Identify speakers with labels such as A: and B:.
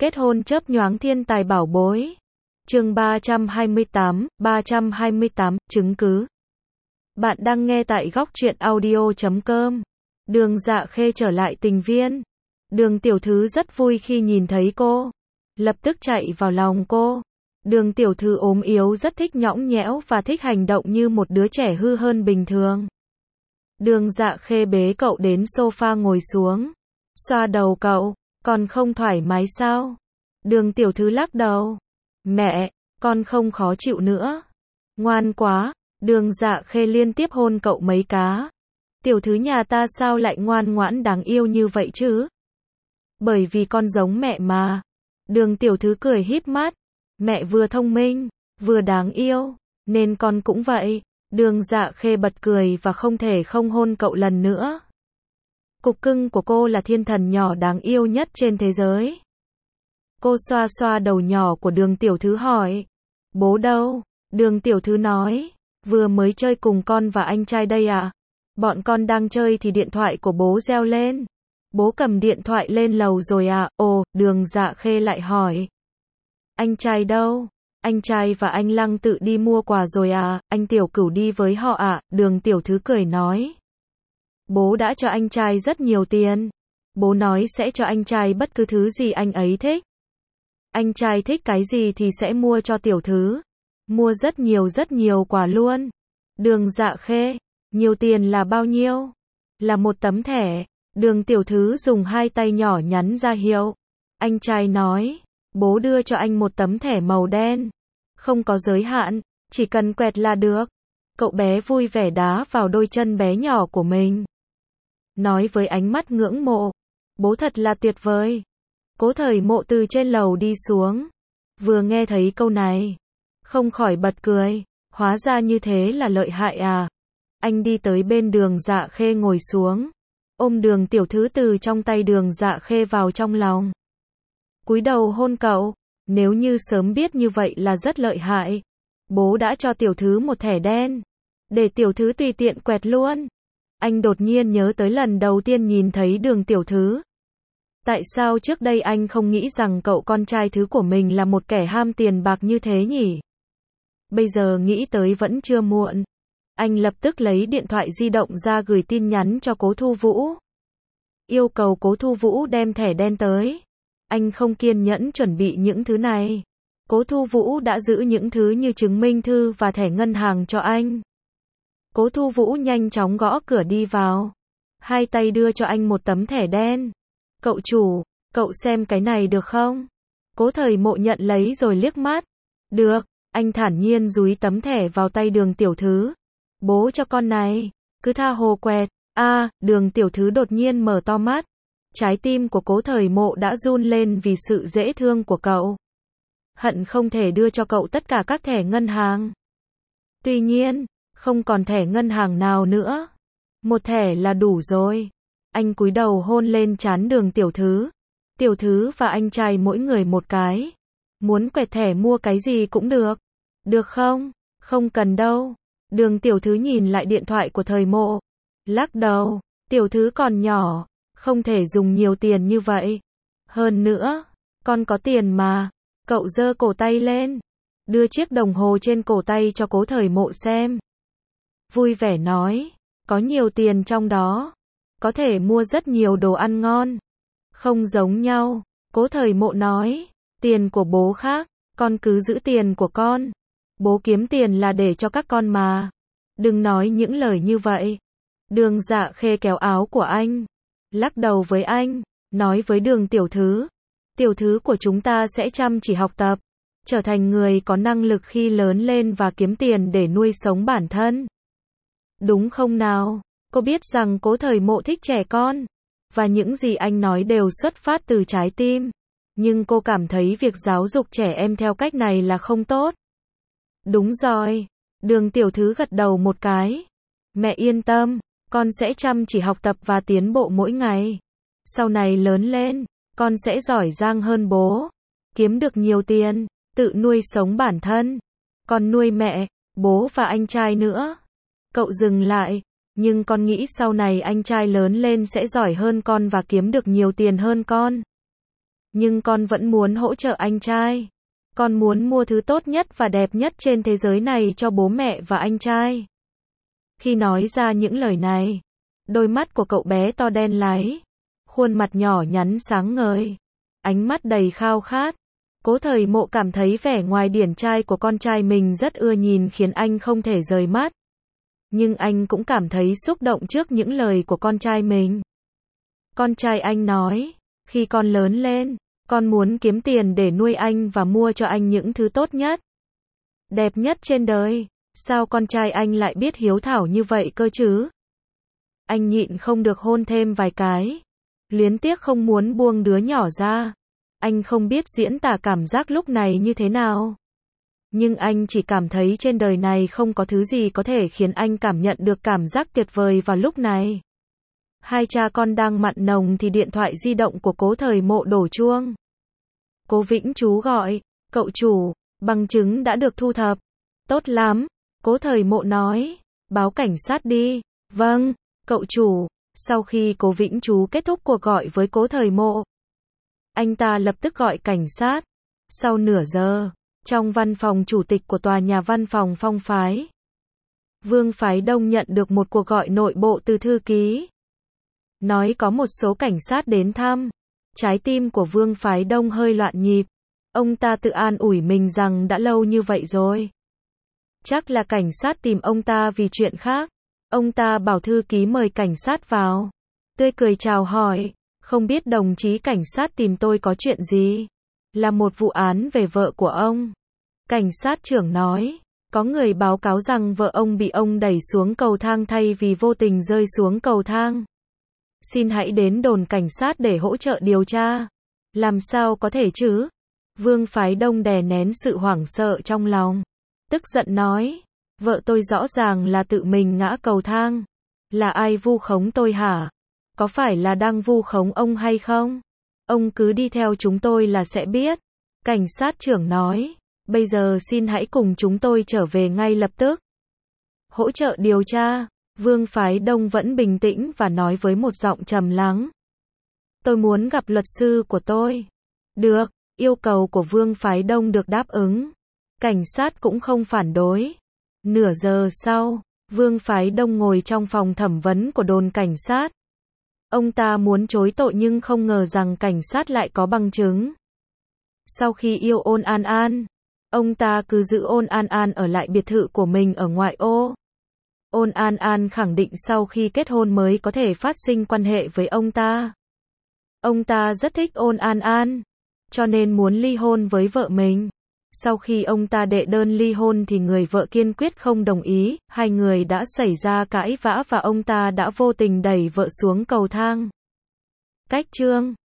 A: Kết hôn chớp nhoáng thiên tài bảo bối. Chương 328, chứng cứ. Bạn đang nghe tại góc truyện audio.com. Đường Dạ Khê trở lại tình viên. Đường tiểu thư rất vui khi nhìn thấy cô. Lập tức chạy vào lòng cô. Đường tiểu thư ốm yếu rất thích nhõng nhẽo và thích hành động như một đứa trẻ hư hơn bình thường. Đường Dạ Khê bế cậu đến sofa ngồi xuống. Xoa đầu cậu, còn không thoải mái sao? Đường tiểu thư lắc đầu. Mẹ, con không khó chịu nữa. Ngoan quá. Đường Dạ Khê liên tiếp hôn cậu mấy cá. Tiểu thư nhà ta sao lại ngoan ngoãn đáng yêu như vậy chứ? Bởi vì con giống mẹ mà. Đường tiểu thư cười híp mắt. Mẹ vừa thông minh, vừa đáng yêu, nên con cũng vậy. Đường Dạ Khê bật cười và không thể không hôn cậu lần nữa. Cục cưng của cô là thiên thần nhỏ đáng yêu nhất trên thế giới. Cô xoa xoa đầu nhỏ của đường tiểu thư hỏi. Bố đâu? Đường tiểu thư nói. Vừa mới chơi cùng con và anh trai đây à? Bọn con đang chơi thì điện thoại của bố reo lên. Bố cầm điện thoại lên lầu rồi à? Ồ, Đường Dạ Khê lại hỏi. Anh trai đâu? Anh trai và anh Lăng tự đi mua quà rồi à? Anh Tiểu Cửu đi với họ à? Đường tiểu thư cười nói. Bố đã cho anh trai rất nhiều tiền. Bố nói sẽ cho anh trai bất cứ thứ gì anh ấy thích. Anh trai thích cái gì thì sẽ mua cho tiểu thư. Mua rất nhiều quà luôn. Đường Dạ Khê, nhiều tiền là bao nhiêu? Là một tấm thẻ. Đường tiểu thư dùng hai tay nhỏ nhắn ra hiệu. Anh trai nói, bố đưa cho anh một tấm thẻ màu đen. Không có giới hạn, chỉ cần quẹt là được. Cậu bé vui vẻ đá vào đôi chân bé nhỏ của mình. Nói với ánh mắt ngưỡng mộ. Bố thật là tuyệt vời. Cố Thời Mộ từ trên lầu đi xuống. Vừa nghe thấy câu này, không khỏi bật cười. Hóa ra như thế là lợi hại à. Anh đi tới bên Đường Dạ Khê ngồi xuống. Ôm đường tiểu thư từ trong tay Đường Dạ Khê vào trong lòng. Cúi đầu hôn cậu. Nếu như sớm biết như vậy là rất lợi hại. Bố đã cho tiểu thư một thẻ đen. Để tiểu thư tùy tiện quẹt luôn. Anh đột nhiên nhớ tới lần đầu tiên nhìn thấy đường tiểu thư. Tại sao trước đây anh không nghĩ rằng cậu con trai thứ của mình là một kẻ ham tiền bạc như thế nhỉ? Bây giờ nghĩ tới vẫn chưa muộn. Anh lập tức lấy điện thoại di động ra gửi tin nhắn cho Cố Thu Vũ. Yêu cầu Cố Thu Vũ đem thẻ đen tới. Anh không kiên nhẫn chuẩn bị những thứ này. Cố Thu Vũ đã giữ những thứ như chứng minh thư và thẻ ngân hàng cho anh. Cố Thu Vũ nhanh chóng gõ cửa đi vào. Hai tay đưa cho anh một tấm thẻ đen. Cậu chủ, cậu xem cái này được không? Cố Thời Mộ nhận lấy rồi liếc mắt. Được, anh thản nhiên dúi tấm thẻ vào tay đường tiểu thư. Bố cho con này, cứ tha hồ quẹt. Đường tiểu thư đột nhiên mở to mắt. Trái tim của Cố Thời Mộ đã run lên vì sự dễ thương của cậu. Hận không thể đưa cho cậu tất cả các thẻ ngân hàng. Tuy nhiên, không còn thẻ ngân hàng nào nữa. Một thẻ là đủ rồi. Anh cúi đầu hôn lên trán đường tiểu thư. Tiểu thư và anh trai mỗi người một cái. Muốn quẹt thẻ mua cái gì cũng được. Được không? Không cần đâu. Đường tiểu thư nhìn lại điện thoại của Thời Mộ. Lắc đầu. Tiểu thư còn nhỏ. Không thể dùng nhiều tiền như vậy. Hơn nữa, con có tiền mà. Cậu giơ cổ tay lên. Đưa chiếc đồng hồ trên cổ tay cho Cố Thời Mộ xem. Vui vẻ nói. Có nhiều tiền trong đó. Có thể mua rất nhiều đồ ăn ngon. Không giống nhau. Cố Thời Mộ nói. Tiền của bố khác. Con cứ giữ tiền của con. Bố kiếm tiền là để cho các con mà. Đừng nói những lời như vậy. Đường Dạ Khê kéo áo của anh. Lắc đầu với anh. Nói với đường tiểu thư. Tiểu thư của chúng ta sẽ chăm chỉ học tập. Trở thành người có năng lực khi lớn lên và kiếm tiền để nuôi sống bản thân. Đúng không nào? Cô biết rằng Cố Thời Mộ thích trẻ con. Và những gì anh nói đều xuất phát từ trái tim. Nhưng cô cảm thấy việc giáo dục trẻ em theo cách này là không tốt. Đúng rồi. Đường tiểu thư gật đầu một cái. Mẹ yên tâm. Con sẽ chăm chỉ học tập và tiến bộ mỗi ngày. Sau này lớn lên, con sẽ giỏi giang hơn bố. Kiếm được nhiều tiền, tự nuôi sống bản thân. Con nuôi mẹ, bố và anh trai nữa. Cậu dừng lại. Nhưng con nghĩ sau này anh trai lớn lên sẽ giỏi hơn con và kiếm được nhiều tiền hơn con. Nhưng con vẫn muốn hỗ trợ anh trai. Con muốn mua thứ tốt nhất và đẹp nhất trên thế giới này cho bố mẹ và anh trai. Khi nói ra những lời này, đôi mắt của cậu bé to đen láy, khuôn mặt nhỏ nhắn sáng ngời, ánh mắt đầy khao khát. Cố Thời Mộ cảm thấy vẻ ngoài điển trai của con trai mình rất ưa nhìn khiến anh không thể rời mắt. Nhưng anh cũng cảm thấy xúc động trước những lời của con trai mình. Con trai anh nói, khi con lớn lên, con muốn kiếm tiền để nuôi anh và mua cho anh những thứ tốt nhất, đẹp nhất trên đời. Sao con trai anh lại biết hiếu thảo như vậy cơ chứ? Anh nhịn không được hôn thêm vài cái. Luyến tiếc không muốn buông đứa nhỏ ra. Anh không biết diễn tả cảm giác lúc này như thế nào. Nhưng anh chỉ cảm thấy trên đời này không có thứ gì có thể khiến anh cảm nhận được cảm giác tuyệt vời vào lúc này. Hai cha con đang mặn nồng thì điện thoại di động của Cố Thời Mộ đổ chuông. Cố Vĩnh Chú gọi, cậu chủ, bằng chứng đã được thu thập. Tốt lắm, Cố Thời Mộ nói, báo cảnh sát đi. Vâng, cậu chủ. Sau khi Cố Vĩnh Chú kết thúc cuộc gọi với Cố Thời Mộ, anh ta lập tức gọi cảnh sát. Sau nửa giờ, trong văn phòng chủ tịch của tòa nhà văn phòng Phong Phái, Vương Phái Đông nhận được một cuộc gọi nội bộ từ thư ký. Nói có một số cảnh sát đến thăm. Trái tim của Vương Phái Đông hơi loạn nhịp. Ông ta tự an ủi mình rằng đã lâu như vậy rồi. Chắc là cảnh sát tìm ông ta vì chuyện khác. Ông ta bảo thư ký mời cảnh sát vào. Tươi cười chào hỏi, không biết đồng chí cảnh sát tìm tôi có chuyện gì? Là một vụ án về vợ của ông. Cảnh sát trưởng nói, có người báo cáo rằng vợ ông bị ông đẩy xuống cầu thang thay vì vô tình rơi xuống cầu thang. Xin hãy đến đồn cảnh sát để hỗ trợ điều tra. Làm sao có thể chứ? Vương Phái Đông đè nén sự hoảng sợ trong lòng. Tức giận nói, vợ tôi rõ ràng là tự mình ngã cầu thang. Là ai vu khống tôi hả? Có phải là đang vu khống ông hay không? Ông cứ đi theo chúng tôi là sẽ biết. Cảnh sát trưởng nói, bây giờ xin hãy cùng chúng tôi trở về ngay lập tức. Hỗ trợ điều tra. Vương Phái Đông vẫn bình tĩnh và nói với một giọng trầm lắng. Tôi muốn gặp luật sư của tôi. Được, yêu cầu của Vương Phái Đông được đáp ứng. Cảnh sát cũng không phản đối. Nửa giờ sau, Vương Phái Đông ngồi trong phòng thẩm vấn của đồn cảnh sát. Ông ta muốn chối tội nhưng không ngờ rằng cảnh sát lại có bằng chứng. Sau khi yêu Ôn An An, ông ta cứ giữ Ôn An An ở lại biệt thự của mình ở ngoại ô. Ôn An An khẳng định sau khi kết hôn mới có thể phát sinh quan hệ với ông ta. Ông ta rất thích Ôn An An, cho nên muốn ly hôn với vợ mình. Sau khi ông ta đệ đơn ly hôn thì người vợ kiên quyết không đồng ý, hai người đã xảy ra cãi vã và ông ta đã vô tình đẩy vợ xuống cầu thang. Cách chương